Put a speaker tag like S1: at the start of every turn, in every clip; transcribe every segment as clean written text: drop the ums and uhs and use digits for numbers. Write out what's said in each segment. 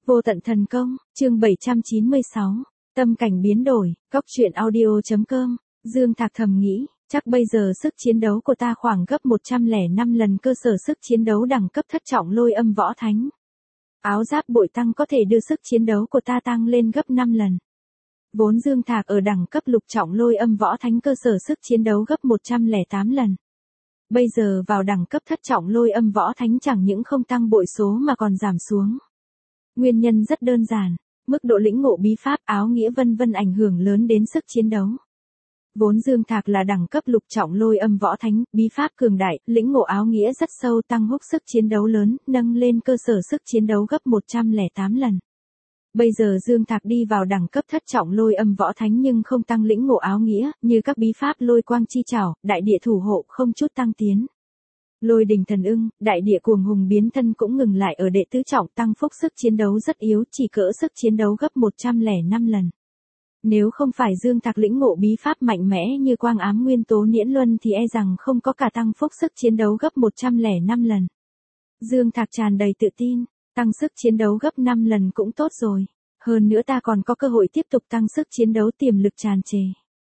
S1: Vô tận thần công, chương 796, tâm cảnh biến đổi, cóc truyện audio.com, Dương Thạc thầm nghĩ, chắc bây giờ sức chiến đấu của ta khoảng gấp 105 lần cơ sở sức chiến đấu đẳng cấp thất trọng lôi âm võ thánh. Áo giáp bội tăng có thể đưa sức chiến đấu của ta tăng lên gấp 5 lần. Vốn Dương Thạc ở đẳng cấp lục trọng lôi âm võ thánh cơ sở sức chiến đấu gấp 108 lần. Bây giờ vào đẳng cấp thất trọng lôi âm võ thánh chẳng những không tăng bội số mà còn giảm xuống. Nguyên nhân rất đơn giản, mức độ lĩnh ngộ bí pháp áo nghĩa vân vân ảnh hưởng lớn đến sức chiến đấu. Vốn Dương Thạc là đẳng cấp lục trọng lôi âm võ thánh, bí pháp cường đại, lĩnh ngộ áo nghĩa rất sâu tăng húc sức chiến đấu lớn, nâng lên cơ sở sức chiến đấu gấp 108 lần. Bây giờ Dương Thạc đi vào đẳng cấp thất trọng lôi âm võ thánh nhưng không tăng lĩnh ngộ áo nghĩa, như các bí pháp lôi quang chi trảo, đại địa thủ hộ không chút tăng tiến. Lôi đình thần ưng, đại địa cuồng hùng biến thân cũng ngừng lại ở đệ tứ trọng tăng phúc sức chiến đấu rất yếu, chỉ cỡ sức chiến đấu gấp 105 lần. Nếu không phải Dương Thạc lĩnh ngộ bí pháp mạnh mẽ như quang ám nguyên tố niễn luân thì e rằng không có cả tăng phúc sức chiến đấu gấp 105 lần. Dương Thạc tràn đầy tự tin, tăng sức chiến đấu gấp 5 lần cũng tốt rồi. Hơn nữa ta còn có cơ hội tiếp tục tăng sức chiến đấu tiềm lực tràn trề.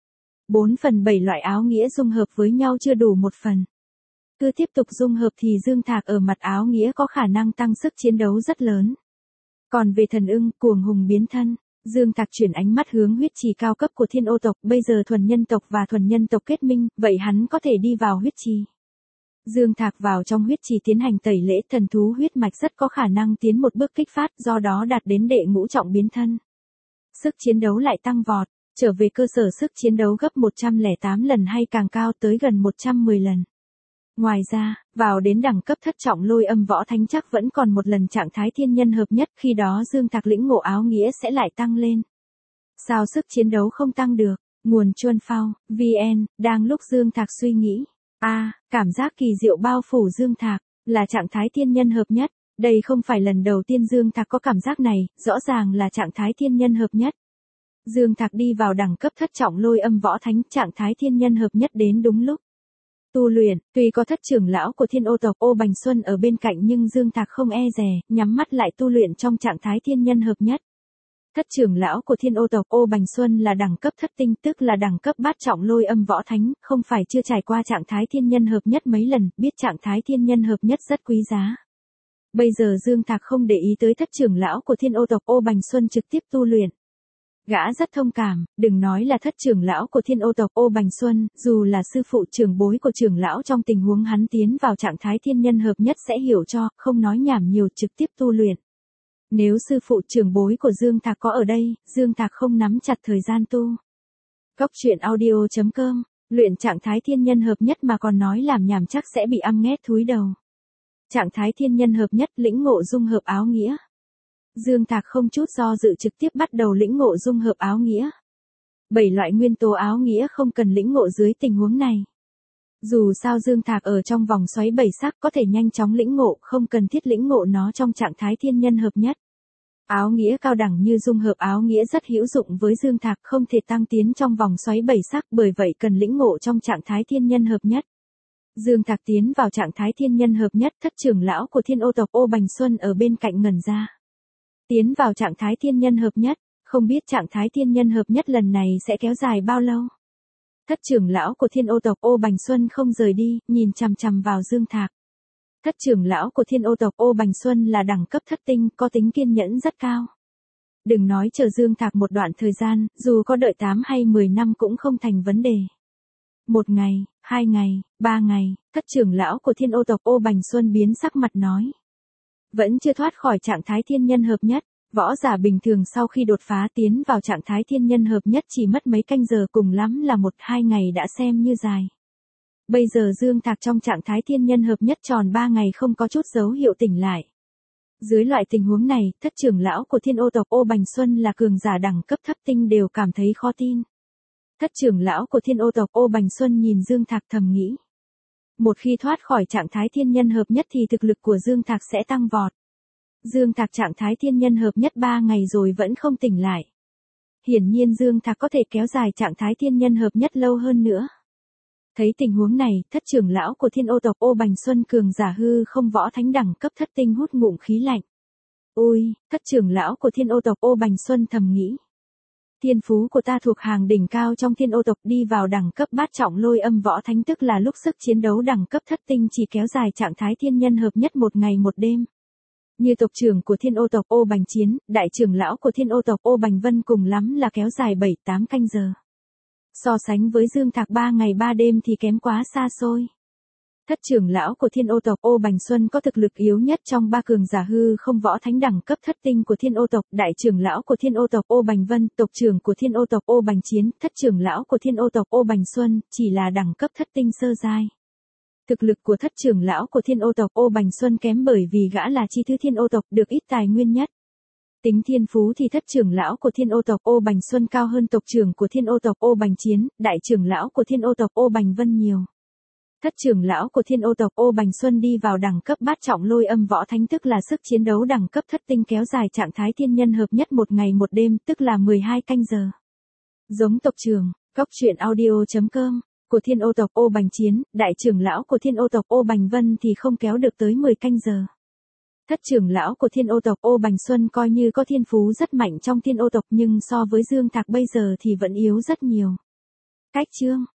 S1: 4/7 loại áo nghĩa dung hợp với nhau chưa đủ 1 phần. Cứ tiếp tục dung hợp thì Dương Thạc ở mặt áo nghĩa có khả năng tăng sức chiến đấu rất lớn. Còn về thần ưng, cuồng hùng biến thân, Dương Thạc chuyển ánh mắt hướng huyết trì cao cấp của Thiên Ô tộc, bây giờ thuần nhân tộc và thuần nhân tộc kết minh, vậy hắn có thể đi vào huyết trì. Dương Thạc vào trong huyết trì tiến hành tẩy lễ, thần thú huyết mạch rất có khả năng tiến một bước kích phát, do đó đạt đến đệ ngũ trọng biến thân. Sức chiến đấu lại tăng vọt, trở về cơ sở sức chiến đấu gấp 108 lần hay càng cao tới gần 110 lần. Ngoài ra, vào đến đẳng cấp thất trọng lôi âm võ thánh chắc vẫn còn một lần trạng thái thiên nhân hợp nhất, khi đó Dương Thạc lĩnh ngộ áo nghĩa sẽ lại tăng lên. Sao sức chiến đấu không tăng được? Nguồn Chuân Phao, VN, đang lúc Dương Thạc suy nghĩ. Cảm giác kỳ diệu bao phủ Dương Thạc, là trạng thái thiên nhân hợp nhất. Đây không phải lần đầu tiên Dương Thạc có cảm giác này, rõ ràng là trạng thái thiên nhân hợp nhất. Dương Thạc đi vào đẳng cấp thất trọng lôi âm võ thánh, trạng thái thiên nhân hợp nhất đến đúng lúc. Tu luyện, tuy có thất trưởng lão của Thiên Ô tộc Ô Bành Xuân ở bên cạnh nhưng Dương Thạc không e dè, nhắm mắt lại tu luyện trong trạng thái thiên nhân hợp nhất. Thất trưởng lão của Thiên Ô tộc Ô Bành Xuân là đẳng cấp thất tinh, tức là đẳng cấp bát trọng lôi âm võ thánh, không phải chưa trải qua trạng thái thiên nhân hợp nhất mấy lần, biết trạng thái thiên nhân hợp nhất rất quý giá. Bây giờ Dương Thạc không để ý tới thất trưởng lão của Thiên Ô tộc Ô Bành Xuân, trực tiếp tu luyện. Gã rất thông cảm, đừng nói là thất trưởng lão của Thiên Ô tộc Ô Bành Xuân, dù là sư phụ trưởng bối của trưởng lão trong tình huống hắn tiến vào trạng thái thiên nhân hợp nhất sẽ hiểu cho, không nói nhảm nhiều trực tiếp tu luyện. Nếu sư phụ trưởng bối của Dương Thạc có ở đây, Dương Thạc không nắm chặt thời gian tu. Cóc truyện audio.com, luyện trạng thái thiên nhân hợp nhất mà còn nói làm nhảm chắc sẽ bị nghét thúi đầu. Trạng thái thiên nhân hợp nhất lĩnh ngộ dung hợp áo nghĩa. Dương Thạc không chút do dự trực tiếp bắt đầu lĩnh ngộ dung hợp áo nghĩa. 7 loại nguyên tố áo nghĩa không cần lĩnh ngộ dưới tình huống này. Dù sao Dương Thạc ở trong vòng xoáy 7 sắc có thể nhanh chóng lĩnh ngộ, không cần thiết lĩnh ngộ nó trong trạng thái thiên nhân hợp nhất. Áo nghĩa cao đẳng như dung hợp áo nghĩa rất hữu dụng với Dương Thạc, không thể tăng tiến trong vòng xoáy 7 sắc, bởi vậy cần lĩnh ngộ trong trạng thái thiên nhân hợp nhất. Dương Thạc tiến vào trạng thái thiên nhân hợp nhất, thất trưởng lão của Thiên Ô tộc Ô Bành Xuân ở bên cạnh ngẩn ra. Tiến vào trạng thái thiên nhân hợp nhất, không biết trạng thái thiên nhân hợp nhất lần này sẽ kéo dài bao lâu. Thất trưởng lão của Thiên Ô tộc Ô Bành Xuân không rời đi, nhìn chằm chằm vào Dương Thạc. Thất trưởng lão của Thiên Ô tộc Ô Bành Xuân là đẳng cấp thất tinh, có tính kiên nhẫn rất cao. Đừng nói chờ Dương Thạc một đoạn thời gian, dù có đợi 8 hay 10 năm cũng không thành vấn đề. 1 ngày, 2 ngày, 3 ngày, thất trưởng lão của Thiên Ô tộc Ô Bành Xuân biến sắc mặt nói. Vẫn chưa thoát khỏi trạng thái thiên nhân hợp nhất, võ giả bình thường sau khi đột phá tiến vào trạng thái thiên nhân hợp nhất chỉ mất mấy canh giờ, cùng lắm là 1-2 ngày đã xem như dài. Bây giờ Dương Thạc trong trạng thái thiên nhân hợp nhất tròn 3 ngày không có chút dấu hiệu tỉnh lại. Dưới loại tình huống này, thất trưởng lão của Thiên Ô tộc Ô Bành Xuân là cường giả đẳng cấp thấp tinh đều cảm thấy khó tin. Thất trưởng lão của Thiên Ô tộc Ô Bành Xuân nhìn Dương Thạc thầm nghĩ. Một khi thoát khỏi trạng thái thiên nhân hợp nhất thì thực lực của Dương Thạc sẽ tăng vọt. Dương Thạc trạng thái thiên nhân hợp nhất 3 ngày rồi vẫn không tỉnh lại. Hiển nhiên Dương Thạc có thể kéo dài trạng thái thiên nhân hợp nhất lâu hơn nữa. Thấy tình huống này, thất trưởng lão của Thiên Ô tộc Ô Bành Xuân cường giả hư không võ thánh đẳng cấp thất tinh hút ngụm khí lạnh. Ôi, thất trưởng lão của Thiên Ô tộc Ô Bành Xuân thầm nghĩ. Thiên phú của ta thuộc hàng đỉnh cao trong Thiên Ô tộc, đi vào đẳng cấp bát trọng lôi âm võ thánh, tức là lúc sức chiến đấu đẳng cấp thất tinh chỉ kéo dài trạng thái thiên nhân hợp nhất một ngày một đêm. Như tộc trưởng của Thiên Ô tộc Ô Bành Chiến, đại trưởng lão của Thiên Ô tộc Ô Bành Vân cùng lắm là kéo dài 7-8 canh giờ. So sánh với Dương Thạc 3 ngày 3 đêm thì kém quá xa xôi. Thất trưởng lão của Thiên Ô tộc Ô Bành Xuân có thực lực yếu nhất trong ba cường giả hư không võ thánh đẳng cấp thất tinh của Thiên Ô tộc, đại trưởng lão của Thiên Ô tộc Ô Bành Vân, tộc trưởng của Thiên Ô tộc Ô Bành Chiến, thất trưởng lão của Thiên Ô tộc Ô Bành Xuân, chỉ là đẳng cấp thất tinh sơ giai. Thực lực của thất trưởng lão của Thiên Ô tộc Ô Bành Xuân kém bởi vì gã là chi thứ Thiên Ô tộc được ít tài nguyên nhất. Tính thiên phú thì thất trưởng lão của Thiên Ô tộc Ô Bành Xuân cao hơn tộc trưởng của Thiên Ô tộc Ô Bành Chiến, đại trưởng lão của Thiên Ô tộc Ô Bành Vân nhiều. Thất trưởng lão của Thiên Ô tộc Ô Bành Xuân đi vào đẳng cấp bát trọng lôi âm võ thánh, tức là sức chiến đấu đẳng cấp thất tinh kéo dài trạng thái thiên nhân hợp nhất một ngày một đêm, tức là 12 canh giờ. Giống tộc trưởng, góc truyện audio.com của Thiên Ô tộc Ô Bành Chiến, đại trưởng lão của Thiên Ô tộc Ô Bành Vân thì không kéo được tới 10 canh giờ. Thất trưởng lão của Thiên Ô tộc Ô Bành Xuân coi như có thiên phú rất mạnh trong Thiên Ô tộc, nhưng so với Dương Thạc bây giờ thì vẫn yếu rất nhiều. Cách chương